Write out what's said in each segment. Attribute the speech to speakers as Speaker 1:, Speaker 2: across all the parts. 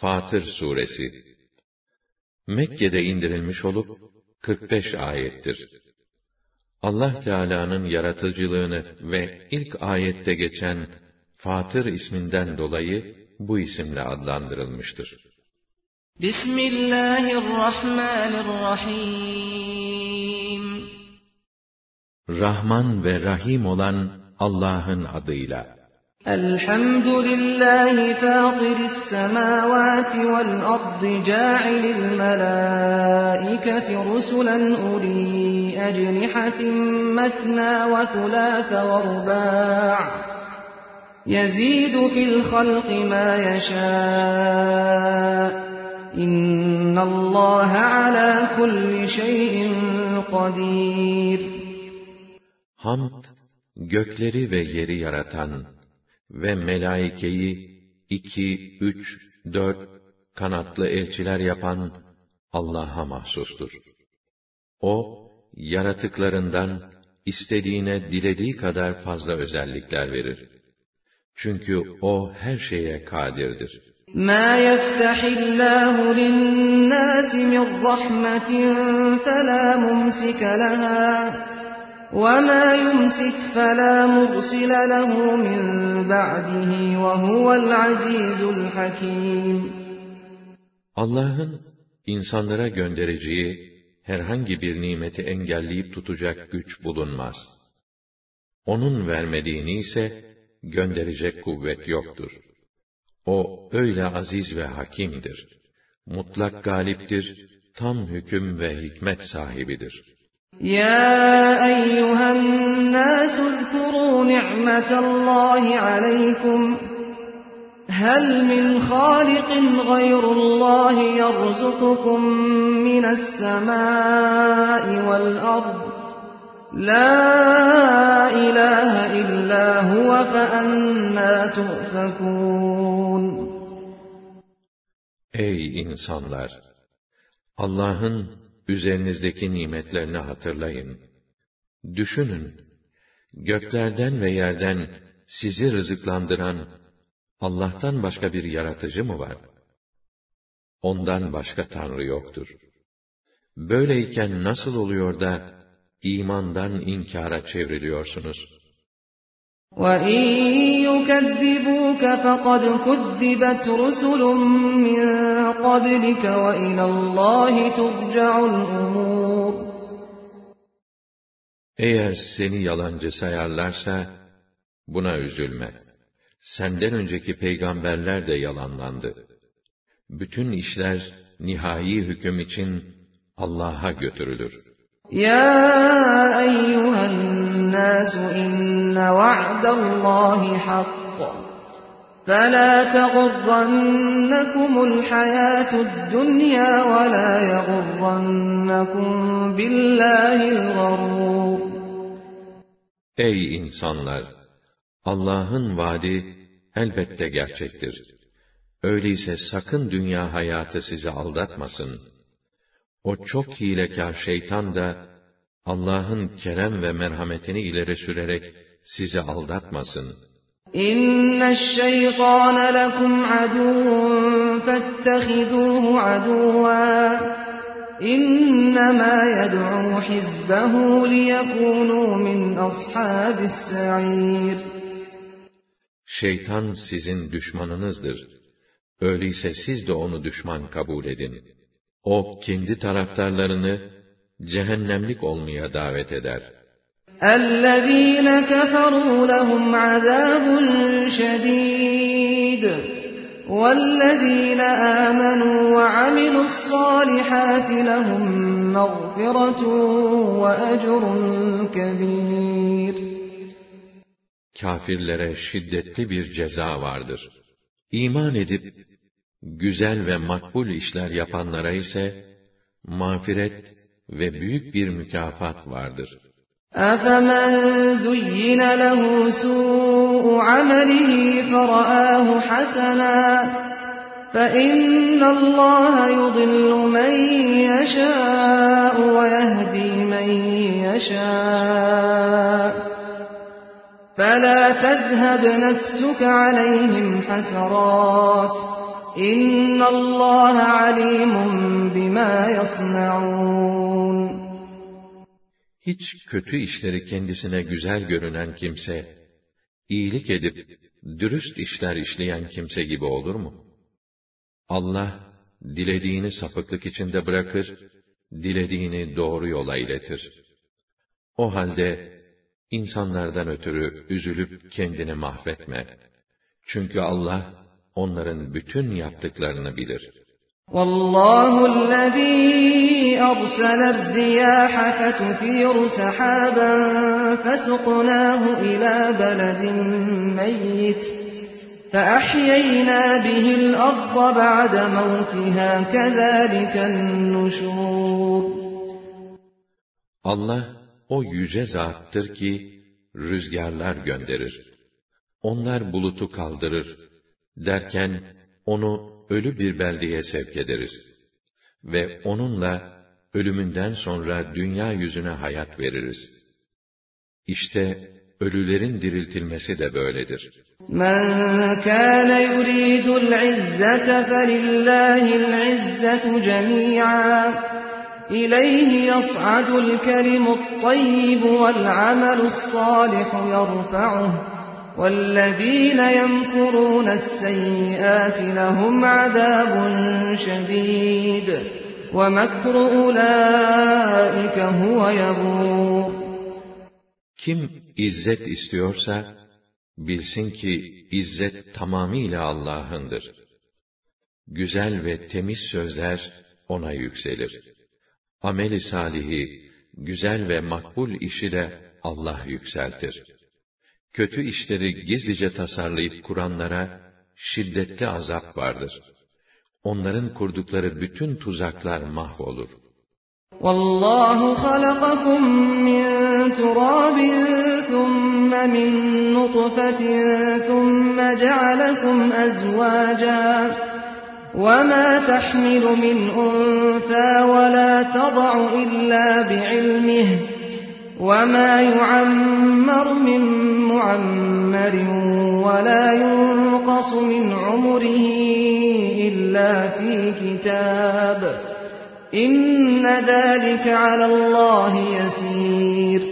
Speaker 1: Fatır Suresi Mekke'de indirilmiş olup 45 ayettir. Allah Teala'nın yaratıcılığını ve ilk ayette geçen Fatır isminden dolayı bu isimle adlandırılmıştır.
Speaker 2: Bismillahirrahmanirrahim.
Speaker 1: Rahman ve Rahim olan Allah'ın adıyla.
Speaker 2: Elhamdülillahi fâtiris semâvâti vel ardı câ'ilil melâiketi rusulen ulî ecnihatin metnâ ve thulâthe ve rubâ'a yezîdu fil halqi mâ yeşâ' innallâhe alâ kulli şeyin kadîr.
Speaker 1: Hamd, gökleri ve yeri yaratan ve melaikeyi 2, 3, 4 kanatlı elçiler yapan Allah'a mahsustur. O, yaratıklarından istediğine dilediği kadar fazla özellikler verir. Çünkü o her şeye kadirdir.
Speaker 2: مَا يَفْتَحِ اللّٰهُ لِلنَّاسِ مِنْ رَحْمَةٍ فَلَا مُمْسِكَ لَهَا وَمَا يُمْسِكْ فَلَا مُرْسِلَ لَهُ مِنْ بَعْدِهِ وَهُوَ الْعَزِيزُ الْحَكِيمُ.
Speaker 1: Allah'ın insanlara göndereceği herhangi bir nimeti engelleyip tutacak güç bulunmaz. Onun vermediğini ise gönderecek kuvvet yoktur. O öyle aziz ve hakimdir. Mutlak galiptir, tam hüküm ve hikmet sahibidir.
Speaker 2: يَا أَيُّهَا النَّاسُ اذْكُرُوا نِعْمَةَ اللّٰهِ عَلَيْكُمْ هَلْ مِنْ خَالِقٍ غَيْرُ اللّٰهِ يَرْزُقُكُمْ مِنَ السَّمَاءِ وَالْأَرْضِ لَا إِلَٰهَ إِلَّا هُوَ فَأَنَّىٰ تُؤْفَكُونَ.
Speaker 1: Ey insanlar! Allah'ın üzerinizdeki nimetlerini hatırlayın. Düşünün, göklerden ve yerden sizi rızıklandıran Allah'tan başka bir yaratıcı mı var? Ondan başka Tanrı yoktur. Böyleyken nasıl oluyor da imandan inkara çevriliyorsunuz?
Speaker 2: وَإِنْ يُكَذِّبُوكَ فَقَدْ كُذِّبَتْ رُسُلٌ مِّن قَبْلِكَ وَإِلَى اللّٰهِ تُرْجَعُ الْأُمُورُ.
Speaker 1: Eğer seni yalancı sayarlarsa, buna üzülme. Senden önceki peygamberler de yalanlandı. Bütün işler nihai hüküm için Allah'a götürülür.
Speaker 2: يَا أَيُّهَا النَّاسُ إِنَّ وَعْدَ اللّٰهِ حَقٌّ فَلَا تَغُرَّنَّكُمُ الْحَيَاةُ الدُّنْيَا وَلَا يَغُرَّنَّكُمْ بِاللّٰهِ الْغَرُورُ.
Speaker 1: Ey insanlar! Allah'ın vaadi elbette gerçektir. Öyleyse sakın dünya hayatı sizi aldatmasın. O çok hilekâr şeytan da Allah'ın kerem ve merhametini ileri sürerek sizi aldatmasın.
Speaker 2: İnneşşeytâne lekum aduvvun fettehiduhu aduvvâ. İnnemâ yed'û hizbehu liyekûnû min ashâbis sa'îr.
Speaker 1: Şeytan sizin düşmanınızdır. Öyleyse siz de onu düşman kabul edin. O kendi taraftarlarını cehennemlik olmaya davet eder.
Speaker 2: اَلَّذ۪ينَ كَفَرُوا لَهُمْ عَذَابٌ شَد۪يدٌ وَالَّذ۪ينَ آمَنُوا وَعَمِلُوا الصَّالِحَاتِ لَهُمْ مَغْفِرَةٌ وَأَجْرٌ كَب۪يرٌ.
Speaker 1: Kafirlere şiddetli bir ceza vardır. İman edip güzel ve makbul işler yapanlara ise mağfiret ve büyük bir mükafat vardır.
Speaker 2: أَفَمَنْ زُيِّنَ لَهُ سُوءُ عَمَلِهِ فَرَآهُ حَسَنًا فَإِنَّ اللّٰهَ يُضِلُّ مَنْ يَشَاءُ وَيَهْدِي مَنْ يَشَاءُ فَلَا تَذْهَبْ نَفْسُكَ عَلَيْهِمْ حَسَرَاتٍ İnna Allah alimun bima yasnaun.
Speaker 1: Hiç kötü işleri kendisine güzel görünen kimse, iyilik edip dürüst işler işleyen kimse gibi olur mu? Allah, dilediğini sapıklık içinde bırakır, dilediğini doğru yola iletir. O halde, insanlardan ötürü üzülüp kendini mahvetme. Çünkü Allah, onların bütün yaptıklarını bilir.
Speaker 2: وَاللّٰهُ الَّذ۪ي أَرْسَلَ الرِّيَاحَ فَتُثِيرُ سَحَابًا فَسُقْنَاهُ إِلَى بَلَدٍ مَيِّتٍ فَأَحْيَيْنَا بِهِ الْأَرْضَ بَعْدَ مَوْتِهَا كَذَٰلِكَ النُّشُورُ.
Speaker 1: Allah, o yüce zattır ki, rüzgarlar gönderir. Onlar bulutu kaldırır. Derken, onu ölü bir beldeye sevk ederiz. Ve onunla, ölümünden sonra dünya yüzüne hayat veririz. İşte, ölülerin diriltilmesi de böyledir.
Speaker 2: مَنْ كَانَ يُرِيدُ الْعِزَّةَ فَلِلَّهِ الْعِزَّةُ جَمِيعًا إِلَيْهِ يَصْعَدُ الْكَلِمُ الطَّيِّبُ وَالْعَمَلُ الصَّالِحُ يَرْفَعُهُ وَالَّذ۪ينَ يَمْكُرُونَ السَّيِّئَاتِ لَهُمْ عَذَابٌ شَد۪يدٌ وَمَكْرُ أُولَٰئِكَ هُوَ يَبُورُ.
Speaker 1: Kim izzet istiyorsa, bilsin ki izzet tamamıyla Allah'ındır. Güzel ve temiz sözler ona yükselir. Amel-i salihi, güzel ve makbul işi de Allah yükseltir. Kötü işleri gizlice tasarlayıp kuranlara şiddetli azap vardır. Onların kurdukları bütün tuzaklar mahvolur.
Speaker 2: وَاللّٰهُ خَلَقَكُم مِّن تُرَابٍ ثُمَّ مِن نُّطْفَةٍ ثُمَّ جَعَلَكُمْ أَزْوَاجًا وَمَا تَحْمِلُ مِنْ أُنثَىٰ وَلَا تَضَعُ إِلَّا بِعِلْمِهِ وَمَا يُعَمَّرُ مِن مُّعَمَّرٍ وَلَا يُنقَصُ مِنْ عُمُرِهِ إِلَّا فِي كِتَابٍ إِنَّ ذَٰلِكَ عَلَى اللّٰهِ يَسِيرٌ.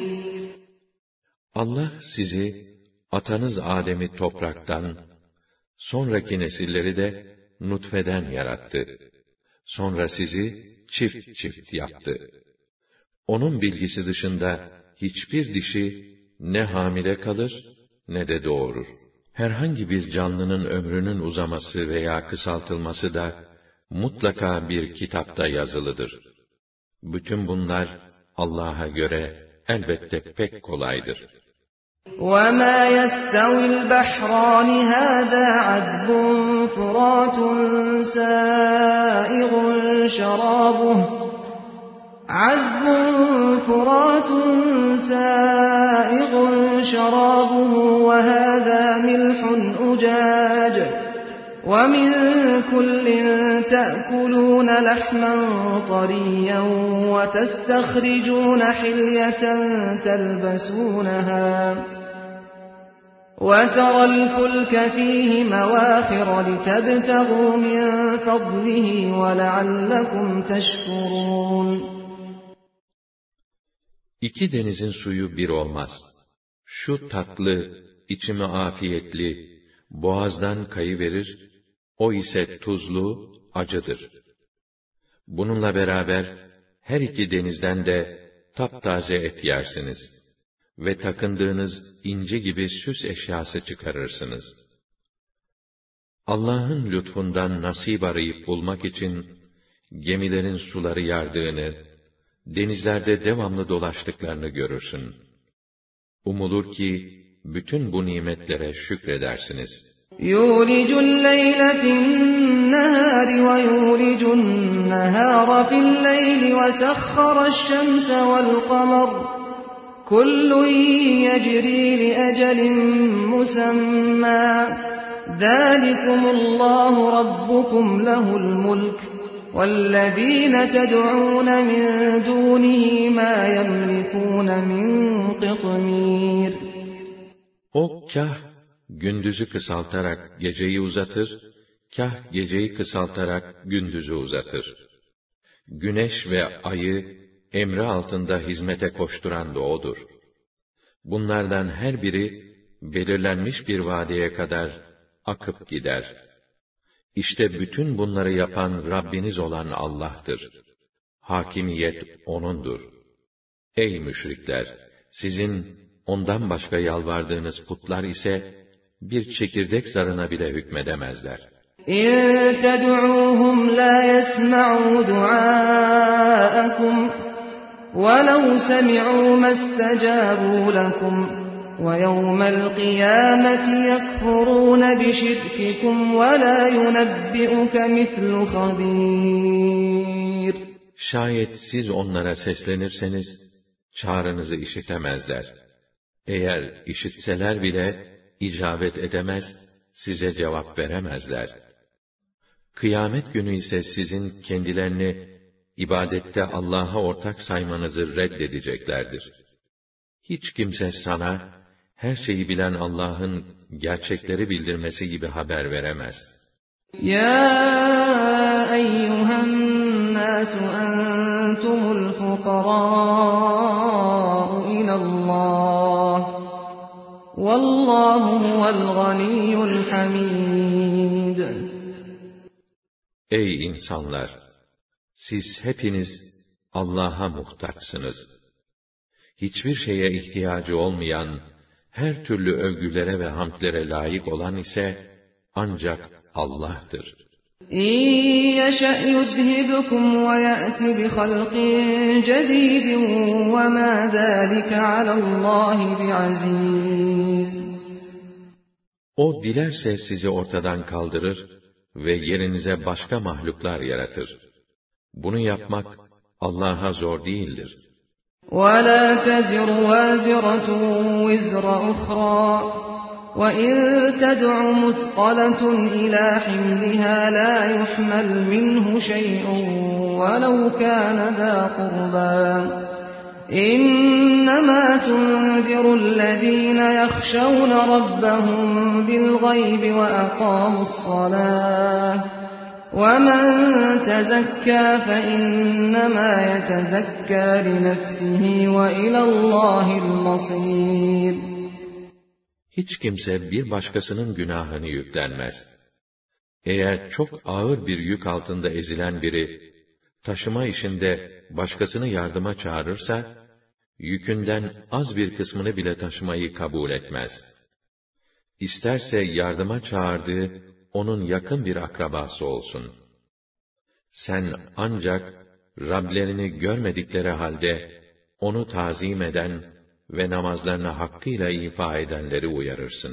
Speaker 1: Allah sizi, atanız Adem'i topraktan, sonraki nesilleri de nutfeden yarattı. Sonra sizi çift çift yaptı. Onun bilgisi dışında hiçbir dişi ne hamile kalır ne de doğurur. Herhangi bir canlının ömrünün uzaması veya kısaltılması da mutlaka bir kitapta yazılıdır. Bütün bunlar Allah'a göre elbette pek kolaydır.
Speaker 2: وَمَا يَسْتَوِي الْبَحْرَانِ هَذَا عَذْبٌ فُرَاتٌ سَائِغٌ شَرَابُهُ وَهَذَا مِلْحٌ أُجَاجٌ وَمِنْ كُلٍّ تَأْكُلُونَ لَحْمًا طَرِيًّا وَتَسْتَخْرِجُونَ حِلْيَةً تَلْبَسُونَهَا وَتَرَى الْفُلْكَ فِيهِ مَوَاخِرَ لِتَبْتَغُوا مِنْ فَضْلِهِ وَلَعَلَّكُمْ تَشْكُرُونَ.
Speaker 1: İki denizin suyu bir olmaz. Şu tatlı, içimi afiyetli, boğazdan kayıverir, o ise tuzlu, acıdır. Bununla beraber, her iki denizden de taptaze et yersiniz ve takındığınız inci gibi süs eşyası çıkarırsınız. Allah'ın lütfundan nasip arayıp bulmak için, gemilerin suları yardığını, denizlerde devamlı dolaştıklarını görürsün. Umulur ki, bütün bu nimetlere şükredersiniz.
Speaker 2: يُولِجُ اللَّيْلَ فِي النَّهَارِ وَيُولِجُ النَّهَارَ فِي اللَّيْلِ وَسَخَّرَ الشَّمْسَ وَالْقَمَرَ كُلٌّ يَجْرِي لِأَجَلٍ مُّسَمًّى ذَٰلِكُمُ اللَّهُ رَبُّكُمْ لَهُ الْمُلْكُ وَالَّذ۪ينَ تَدْعُونَ مِنْ دُونِهِ مَا يَمْلِكُونَ مِنْ قِطْمِيرٍ.
Speaker 1: O kâh gündüzü kısaltarak geceyi uzatır, kah geceyi kısaltarak gündüzü uzatır. Güneş ve ayı emri altında hizmete koşturan da O'dur. Bunlardan her biri belirlenmiş bir vadeye kadar akıp gider. İşte bütün bunları yapan Rabbiniz olan Allah'tır. Hakimiyet O'nundur. Ey müşrikler! Sizin ondan başka yalvardığınız putlar ise bir çekirdek zarına bile hükmedemezler.
Speaker 2: İn ted'uuhum la yesma'u du'aakum ve lev semi'u mastecabû lekum ve yevmel kıyameti yekfurûn bişirkikum ve la yunebbi'uke mislu habîr.
Speaker 1: Şayet siz onlara seslenirseniz, çağrınızı işitemezler. Eğer işitseler bile, icabet edemez, size cevap veremezler. Kıyamet günü ise sizin kendilerini ibadette Allah'a ortak saymanızı reddedeceklerdir. Hiç kimse sana, her şeyi bilen Allah'ın gerçekleri bildirmesi gibi haber veremez.
Speaker 2: Ya eyyühen nâsu entumul fukarâ'u ilallah, vallâhu huvel ganiyyul hamîd.
Speaker 1: Ey insanlar! Siz hepiniz Allah'a muhtaçsınız. Hiçbir şeye ihtiyacı olmayan, her türlü övgülere ve hamdlere layık olan ise ancak Allah'tır.
Speaker 2: İn yeşe' yuzhibukum ve ye'ti bi halqin cedidin ve mâ zâlike alallâhi bi'azîz.
Speaker 1: O dilerse sizi ortadan kaldırır ve yerinize başka mahluklar yaratır. Bunu yapmak Allah'a zor değildir.
Speaker 2: وَلَا تَزِرُ وَازِرَةٌ وِزْرَ أُخْرَى وَإِن تَدْعُ مُثْقَلَةٌ إِلَى حِمْلِهَا لَا يُحْمَلْ مِنْهُ شَيْءٌ وَلَوْ كَانَ ذَا قُرْبَى إِنَّمَا تُنذِرُ الَّذِينَ يَخْشَوْنَ رَبَّهُم بِالْغَيْبِ وَأَقَامُوا الصَّلَاةَ وَمَن تَزَكَّىٰ فَإِنَّمَا يَتَزَكَّىٰ لِنَفْسِهِ وَإِلَى اللّٰهِ الْمَصِيرُ.
Speaker 1: Hiç kimse bir başkasının günahını yüklenmez. Eğer çok ağır bir yük altında ezilen biri, taşıma işinde başkasını yardıma çağırırsa, yükünden az bir kısmını bile taşımayı kabul etmez. İsterse yardıma çağırdığı, onun yakın bir akrabası olsun. Sen ancak, Rablerini görmedikleri halde, onu tazim eden ve namazlarını hakkıyla ifa edenleri uyarırsın.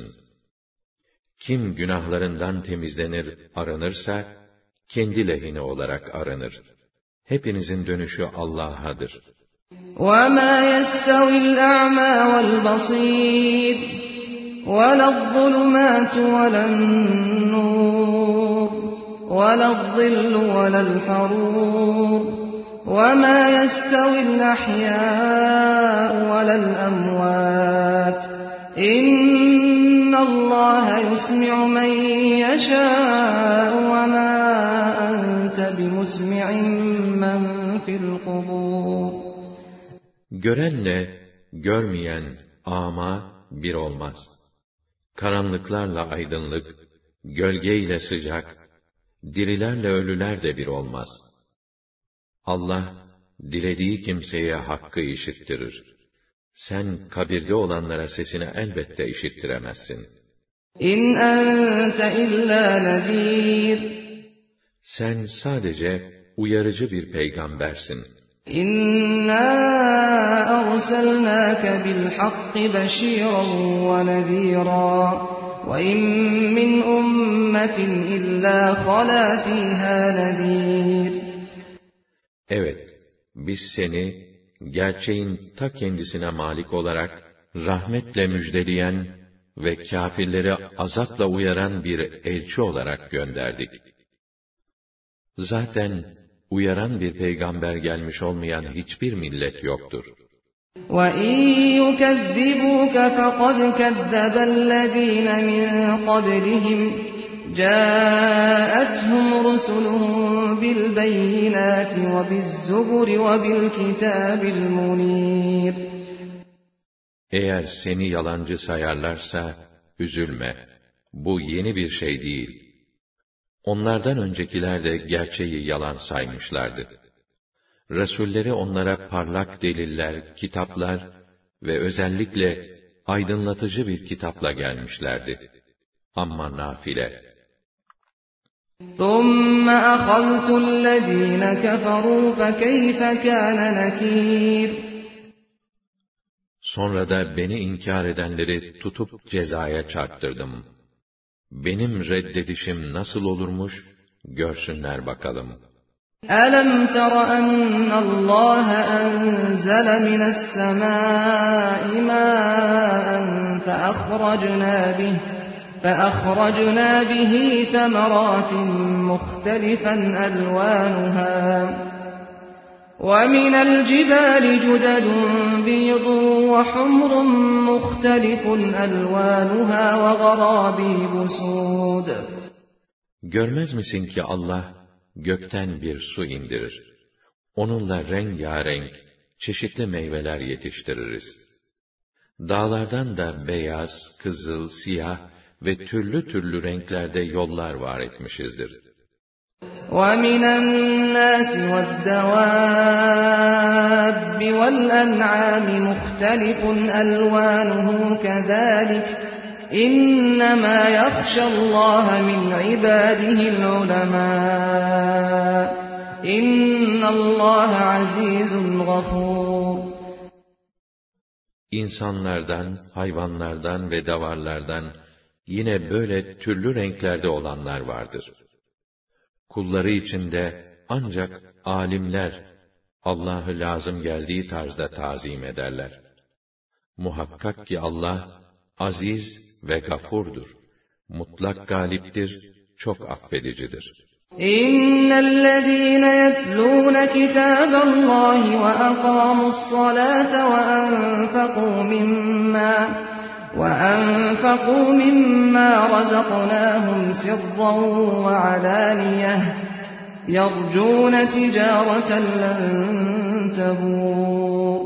Speaker 1: Kim günahlarından temizlenir, arınırsa, kendi lehine olarak arınır. Hepinizin dönüşü Allah'adır.
Speaker 2: وَمَا يَسْتَوِي الْأَعْمَى وَالْبَصِيرُ وَلَا الظُّلُمَاتُ وَلَا النُّورُ وَلَا الظِّلُّ وَلَا الْحَرُورُ وَمَا يَسْتَوِي الْأَحْيَاءُ وَلَا الْأَمْوَاتُ إِنَّ اللَّهَ يُسْمِعُ مَن يَشَاءُ وَمَا أَنتَ بِمُسْمِعٍ مَّن فِي الْقُبُورِ.
Speaker 1: Görenle görmeyen ama bir olmaz. Karanlıklarla aydınlık, gölgeyle sıcak, dirilerle ölüler de bir olmaz. Allah, dilediği kimseye hakkı işittirir. Sen kabirde olanlara sesini elbette işittiremezsin.
Speaker 2: İn ente illa nezîr.
Speaker 1: Sen sadece uyarıcı bir peygambersin.
Speaker 2: İnna arsalnâke bil hakki beşîran ve nezîran. Ve in min ummetin illa halâ fîhâ nezîr.
Speaker 1: Evet, biz seni gerçeğin ta kendisine malik olarak rahmetle müjdeleyen ve kâfirleri azapla uyaran bir elçi olarak gönderdik. Zaten uyaran bir peygamber gelmiş olmayan hiçbir millet yoktur.
Speaker 2: وَإِن يُكَذِّبُوكَ فَقَدْ كَذَّبَ الَّذ۪ينَ مِنْ قَبْلِهِمْ جاءتهم رسلهم بالبينات وبالزبر وبالكتاب المنير.
Speaker 1: Eğer seni yalancı sayarlarsa, üzülme. Bu yeni bir şey değil. Onlardan öncekiler de gerçeği yalan saymışlardı. Resulleri onlara parlak deliller, kitaplar ve özellikle aydınlatıcı bir kitapla gelmişlerdi. Amma nafile.
Speaker 2: ثُمَّ أَخَذْتُ الَّذ۪ينَ كَفَرُوا فَكَيْفَ كَانَ نَكِيرٌ.
Speaker 1: Sonra da beni inkar edenleri tutup cezaya çarptırdım. Benim reddedişim nasıl olurmuş, görsünler bakalım.
Speaker 2: أَلَمْ تَرَ أَنَّ اللّٰهَ أَنْزَلَ مِنَ السَّمَاءِ مَاءً فَأَخْرَجْنَا بِهِ ثَمَرَاتٍ مُخْتَلِفًا أَلْوَانُهَا وَمِنَ الْجِبَالِ جُدَدٌ بِيضٌ وَحُمْرٌ مُخْتَلِفٌ أَلْوَانُهَا وَغَرَابِيبُ سُودٌ.
Speaker 1: Görmez misin ki Allah gökten bir su indirir. Onunla rengarenk, çeşitli meyveler yetiştiririz. Dağlardan da beyaz, kızıl, siyah ve türlü türlü renklerde yollar var etmişizdir.
Speaker 2: وَمِنَ النَّاسِ وَالدَّوَابِّ وَالْأَنْعَامِ مُخْتَلِفٌ أَلْوَانُهُ كَذَلِكَ إِنَّمَا يَخْشَى اللّٰهَ مِنْ عِبَادِهِ الْعُلَمَاءُ إِنَّ اللّٰهَ عَزِيزٌ غَفُورٌ.
Speaker 1: İnsanlardan, hayvanlardan ve davarlardan yine böyle türlü renklerde olanlar vardır. Kulları içinde ancak alimler Allah'ı lazım geldiği tarzda tazim ederler. Muhakkak ki Allah aziz ve gafurdur. Mutlak galiptir, çok affedicidir.
Speaker 2: İnnellezîne yetlûne kitâballâhi ve akâmu's-salâte ve enfekû mimmâ razaknâhum sirran ve alâniyeh yercûne ticâreten len tebûr.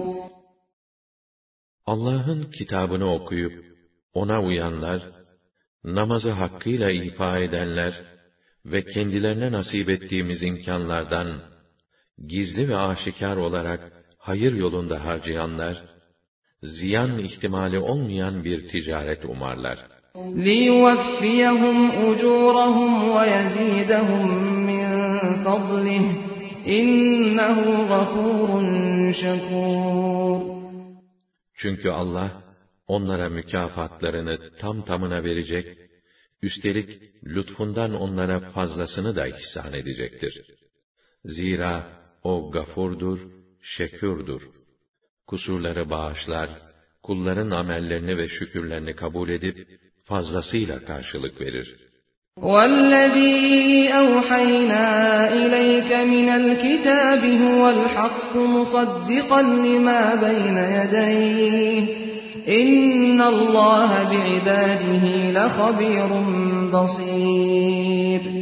Speaker 1: Allah'ın kitabını okuyup ona uyanlar, namazı hakkıyla ifa edenler ve kendilerine nasip ettiğimiz imkanlardan gizli ve aşikar olarak hayır yolunda harcayanlar, ziyan ihtimali olmayan bir ticaret umarlar.
Speaker 2: لِيُوَفِّيَهُمْ أُجُورَهُمْ وَيَزِيدَهُمْ مِنْ فَضْلِهِ إِنَّهُ غَفُورٌ شَكُورٌ.
Speaker 1: Çünkü Allah onlara mükafatlarını tam tamına verecek, üstelik lütfundan onlara fazlasını da ihsan edecektir. Zira o gafurdur, şekûrdur. Kusurları bağışlar, kulların amellerini ve şükürlerini kabul edip fazlasıyla karşılık verir.
Speaker 2: وَالَّذ۪ي أَوْحَيْنَا إِلَيْكَ مِنَ الْكِتَابِ هُوَ الْحَقُّ مُصَدِّقًا لِمَا بَيْنَ يَدَيْهِ إِنَّ اللّٰهَ بِعِبَادِهِ لَخَب۪يرٌ بَص۪يرٌ.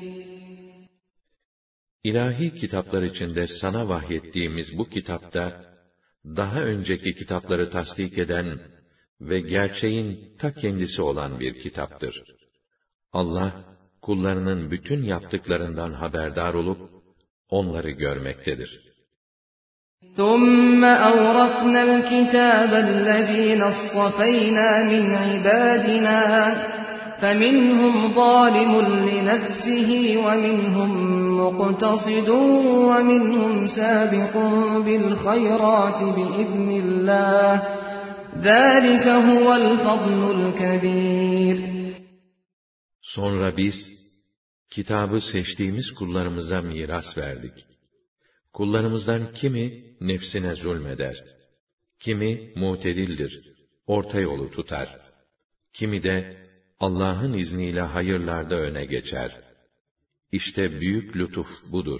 Speaker 1: İlahi kitaplar içinde sana vahyettiğimiz bu kitapta, daha önceki kitapları tasdik eden ve gerçeğin ta kendisi olan bir kitaptır. Allah, kullarının bütün yaptıklarından haberdar olup, onları görmektedir.
Speaker 2: ثُمَّ أَوْرَثْنَا الْكِتَابَ الَّذ۪ينَ اصْطَفَيْنَا مِنْ عِبَادِنَا فَمِنْهُمْ ظَالِمٌ لِنَفْسِهِ وَمِنْهُمْ مُقْتَصِدٌ وَمِنْهُمْ سَابِقٌ بِالْخَيْرَاتِ بِإِذْنِ اللّٰهِ ذَٰلِكَ هُوَ الْفَضْلُ الْكَب۪يرُ.
Speaker 1: Sonra biz, kitabı seçtiğimiz kullarımıza miras verdik. Kullarımızdan kimi nefsine zulmeder, kimi mutedildir, orta yolu tutar, kimi de Allah'ın izniyle hayırlarda öne geçer. İşte büyük lütuf budur.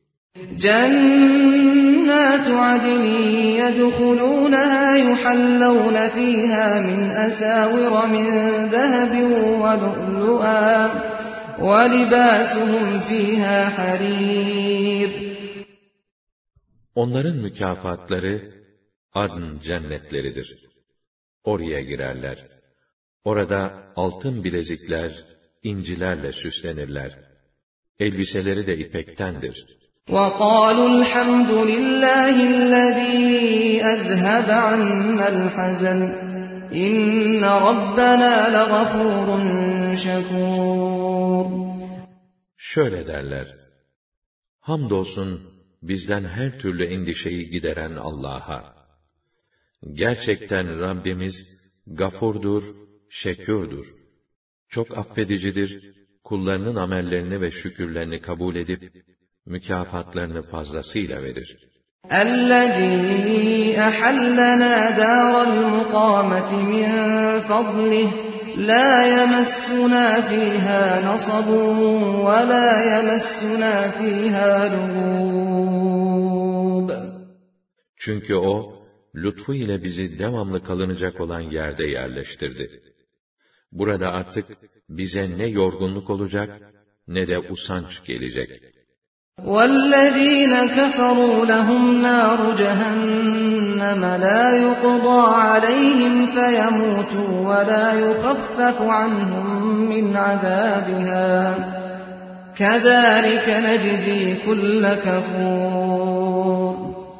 Speaker 2: جَنَّاتُ عَدْنٍ يَدْخُلُونَهَا يُحَلَّوْنَ فِيهَا مِنْ أَسَاوِرَ مِنْ ذَهَبٍ وَلُؤْلُؤًا وَلِبَاسُهُمْ فِيهَا حَرِيرٌ.
Speaker 1: Onların mükafatları adn cennetleridir. Oraya girerler. Orada altın bilezikler, incilerle süslenirler. Elbiseleri de ipektendir.
Speaker 2: وَقَالُوا الْحَمْدُ لِلَّهِ الَّذ۪ي أَذْهَبَ عَنَّا الْحَزَنَ إِنَّ رَبَّنَا لَغَفُورٌ شَكُورٌ.
Speaker 1: Şöyle derler: Hamdolsun bizden her türlü endişeyi gideren Allah'a. Gerçekten Rabbimiz gafurdur, şekûrdur. Çok affedicidir, kullarının amellerini ve şükürlerini kabul edip, mükafatlarını fazlasıyla verir.
Speaker 2: الَّذ۪ي أَحَلَّنَا دَارَ الْمُقَامَةِ مِنْ فَضْلِهِ لَا يَمَسُّنَا فِيهَا نَصَبٌ وَلَا يَمَسُّنَا فِيهَا لُغُوبٌ.
Speaker 1: Çünkü o, lütfu ile bizi devamlı kalınacak olan yerde yerleştirdi. Burada artık bize ne yorgunluk olacak, ne de usanç gelecek.
Speaker 2: وَالَّذ۪ينَ كَفَرُوا لَهُمْ نَارُ جَهَنَّمَ لَا يُقْضَى عَلَيْهِمْ فَيَمُوتُوا وَلَا يُخَفَّفُ عَنْهُمْ مِنْ عَذَابِهَا كَذَٰلِكَ نَجْزِي كُلَّ كَفُورٍ.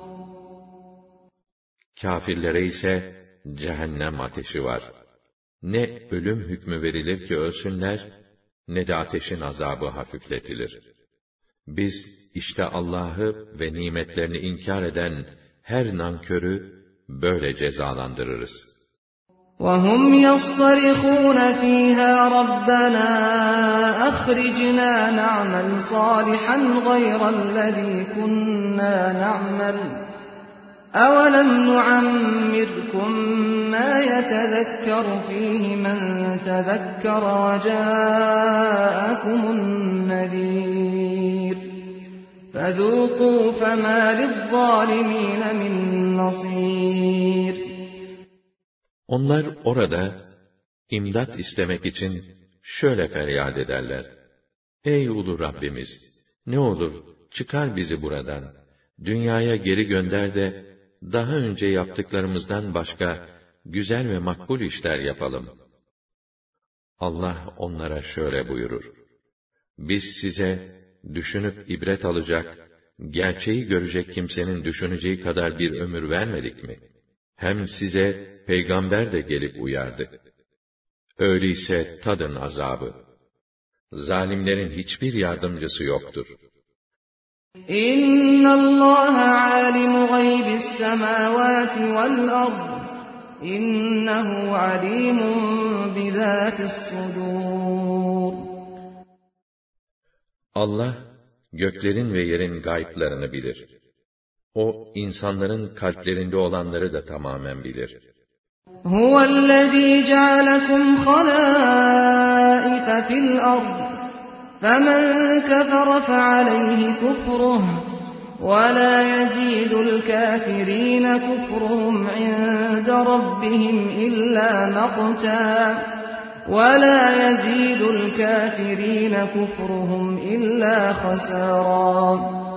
Speaker 1: Kâfirlere ise cehennem ateşi var. Ne ölüm hükmü verilir ki ölsünler, ne de ateşin azabı hafifletilir. Biz işte Allah'ı ve nimetlerini inkar eden her nankörü böyle cezalandırırız.
Speaker 2: وَهُمْ يَصْطَرِخُونَ فِيهَا رَبَّنَا أَخْرِجْنَا نَعْمَلْ صَالِحًا غَيْرَ الَّذ۪ي كُنَّا نَعْمَلُ أَوَلَمْ نُعَمِّرْكُمْ مَا يَتَذَكَّرُ فِيهِ مَنْ تَذَكَّرَ وَجَاءَكُمُ النَّذ۪يرُ فَذُوقُوا فَمَا لِلظَّالِمِينَ مِنْ نَصِيرٍ.
Speaker 1: Onlar orada imdat istemek için şöyle feryat ederler: Ey ulu Rabbimiz! Ne olur çıkar bizi buradan. Dünyaya geri gönder de daha önce yaptıklarımızdan başka güzel ve makbul işler yapalım. Allah onlara şöyle buyurur: Biz size düşünüp ibret alacak, gerçeği görecek kimsenin düşüneceği kadar bir ömür vermedik mi? Hem size peygamber de gelip uyardı. Öyleyse tadın azabı. Zalimlerin hiçbir yardımcısı yoktur.
Speaker 2: İnna Allaha alimu gaybis semawati vel ard. İnnehu alimun bizatis sudur.
Speaker 1: Allah göklerin ve yerin gayplarını bilir. O insanların kalplerinde olanları da tamamen bilir.
Speaker 2: Huvellezî cealekum halâife fil ard. فَمَنْ كَفَرَ فَعَلَيْهِ كُفْرُهُ وَلَا يَزِيدُ الْكَافِرِينَ كُفْرُهُمْ عِنْدَ رَبِّهِمْ إِلَّا مَقْتًا وَلَا يَزِيدُ الْكَافِرِينَ كُفْرُهُمْ إِلَّا خَسَارًا.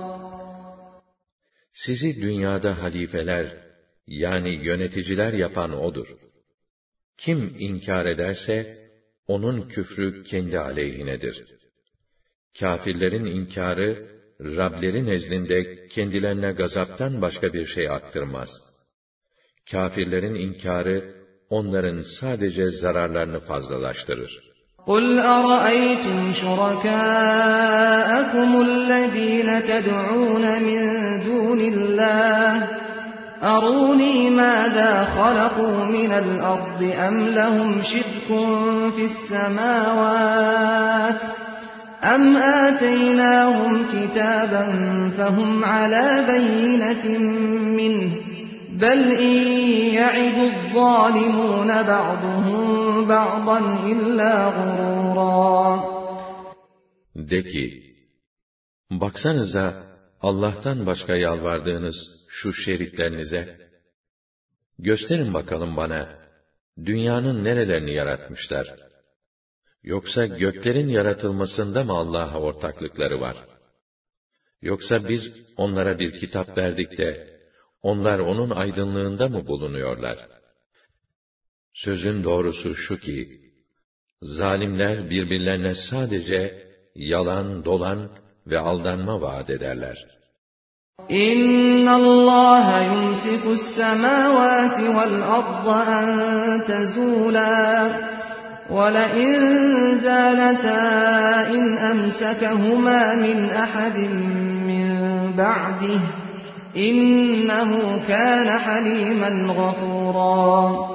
Speaker 1: Sizi dünyada halifeler, yani yöneticiler yapan O'dur. Kim inkar ederse, onun küfrü kendi aleyhinedir. Kâfirlerin inkârı, Rableri nezdinde kendilerine gazaptan başka bir şey arttırmaz. Kâfirlerin inkârı, onların sadece zararlarını fazlalaştırır.
Speaker 2: قُلْ أَرَأَيْتُمْ شُرَكَاءَكُمُ الَّذ۪ينَ تَدْعُونَ مِنْ دُونِ اللّٰهِ أَرُونِي مَاذَا خَلَقُوا مِنَ الْأَرْضِ أَمْ لَهُمْ شِرْكٌ فِي السَّمَاوَاتِ أَمْ آتَيْنَاهُمْ كِتَابًا فَهُمْ عَلَى بَيِّنَةٍ مِّنْهِ بَلْ إِنْ يَعِدُ الظَّالِمُونَ بَعْضُهُمْ بَعْضًا إِلَّا غُرُورًا.
Speaker 1: De ki, baksanıza Allah'tan başka yalvardığınız şu şeriklerinize, gösterin bakalım bana, dünyanın nerelerini yaratmışlar? Yoksa göklerin yaratılmasında mı Allah'a ortaklıkları var? Yoksa biz onlara bir kitap verdik de, onlar onun aydınlığında mı bulunuyorlar? Sözün doğrusu şu ki, zalimler birbirlerine sadece yalan, dolan ve aldanma vaat ederler.
Speaker 2: İnna Allah yumsikus semawati vel arda en tezula ve la in zalata in emsakahuma min ahadin min ba'dih innehu kana halimen gafura.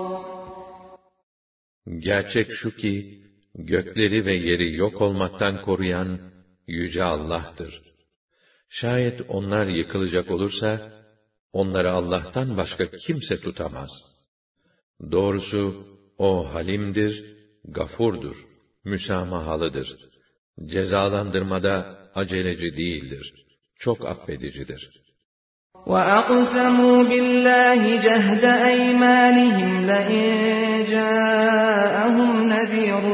Speaker 1: Gerçek şu ki, gökleri ve yeri yok olmaktan koruyan Yüce Allah'tır. Şayet onlar yıkılacak olursa, onları Allah'tan başka kimse tutamaz. Doğrusu, O halimdir, gafurdur, müsamahalıdır. Cezalandırmada aceleci değildir, çok affedicidir.
Speaker 2: وَأَقْسَمُوا بِاللَّهِ جَهْدَ أَيْمَانِهِمْ لَئِنْ جَاءَهُمْ نَذِيرٌ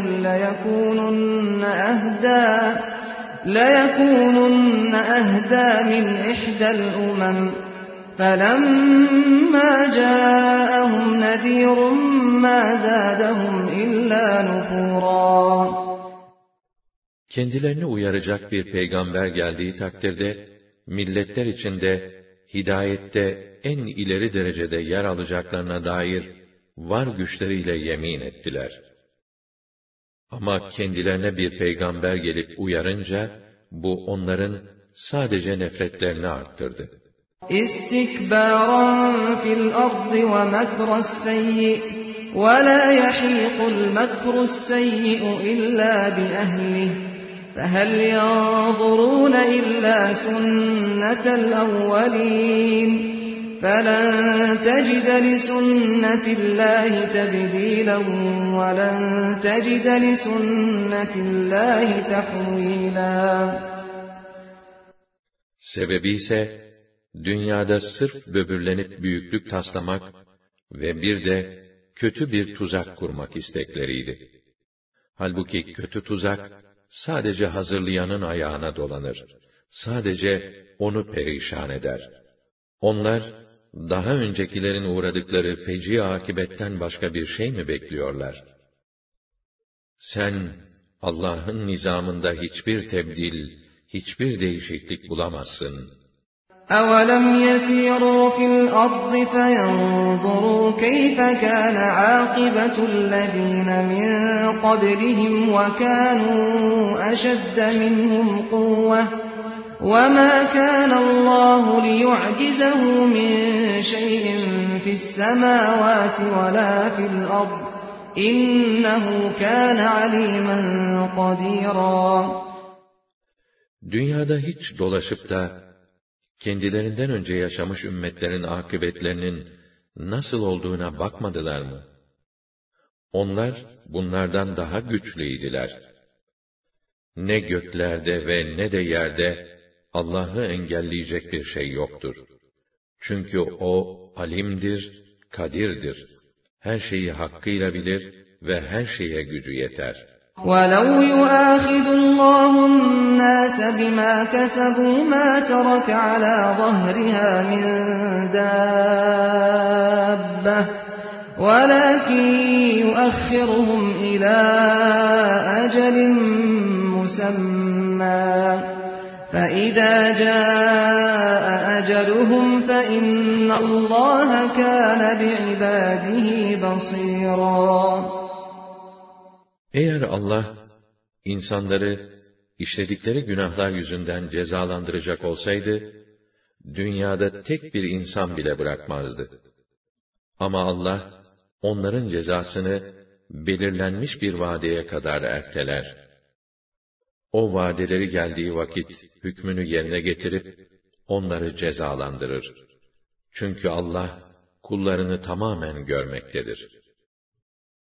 Speaker 2: لَيَكُونُنَّ أَهْدَى مِنْ إِحْدَى الْأُمَمِ فَلَمَّا جَاءَهُمْ نَذِيرٌ مَا زَادَهُمْ إِلَّا نُفُورًا.
Speaker 1: Kendilerini uyaracak bir peygamber geldiği takdirde, milletler içinde hidayette en ileri derecede yer alacaklarına dair var güçleriyle yemin ettiler. Ama kendilerine bir peygamber gelip uyarınca, bu onların sadece nefretlerini arttırdı.
Speaker 2: İstikbâran fil ardı ve mekrus-seyyi ve la yahiqul mekrus-seyyi'u illa bi ehlihi. فَهَلْ يَنظُرُونَ إِلَّا سُنَّةَ الْأَوَّلِينَ فَلَنْ تَجِدَ لِسُنَّةِ اللّٰهِ تَبْدِيلًا وَلَنْ تَجِدَ لِسُنَّةِ اللّٰهِ تَحْوِيلًا.
Speaker 1: Sebebi ise, dünyada sırf böbürlenip büyüklük taslamak ve bir de kötü bir tuzak kurmak istekleriydi. Halbuki kötü tuzak, sadece hazırlayanın ayağına dolanır. Sadece onu perişan eder. Onlar, daha öncekilerin uğradıkları feci akibetten başka bir şey mi bekliyorlar? Sen, Allah'ın nizamında hiçbir tebdil, hiçbir değişiklik bulamazsın.
Speaker 2: أَوَلَمْ يَسِيرُوا فِي الْأَرْضِ فَيَنْظُرُوا كَيْفَ كَانَ عَاقِبَةُ الَّذِينَ مِنْ قَبْلِهِمْ وَكَانُوا أَشَدَّ مِنْهُمْ قُوَّةً وَمَا كَانَ اللَّهُ لِيُعْجِزَهُ مِنْ شَيْءٍ فِي السَّمَاوَاتِ وَلَا فِي الْأَرْضِ إِنَّهُ كَانَ عَلِيمًا قَدِيرًا.
Speaker 1: Dünyada hiç dolaşıp da kendilerinden önce yaşamış ümmetlerin akıbetlerinin nasıl olduğuna bakmadılar mı? Onlar bunlardan daha güçlüydiler. Ne göklerde ve ne de yerde Allah'ı engelleyecek bir şey yoktur. Çünkü O alimdir, kadirdir. Her şeyi hakkıyla bilir ve her şeye gücü yeter.
Speaker 2: وَلَوْ يُؤَاخِذُ اللَّهُ النَّاسَ بِمَا كَسَبُوا مَا تَرَكَ عَلَى ظَهْرِهَا مِنْ دَابَّةٍ وَلَكِنْ يُؤَخِّرُهُمْ إِلَى أَجَلٍ مُّسَمًّى فَإِذَا جَاءَ أَجَلُهُمْ فَإِنَّ اللَّهَ كَانَ بِعِبَادِهِ بَصِيرًا.
Speaker 1: Eğer Allah, insanları işledikleri günahlar yüzünden cezalandıracak olsaydı, dünyada tek bir insan bile bırakmazdı. Ama Allah, onların cezasını belirlenmiş bir vadeye kadar erteler. O vadeleri geldiği vakit hükmünü yerine getirip, onları cezalandırır. Çünkü Allah, kullarını tamamen görmektedir.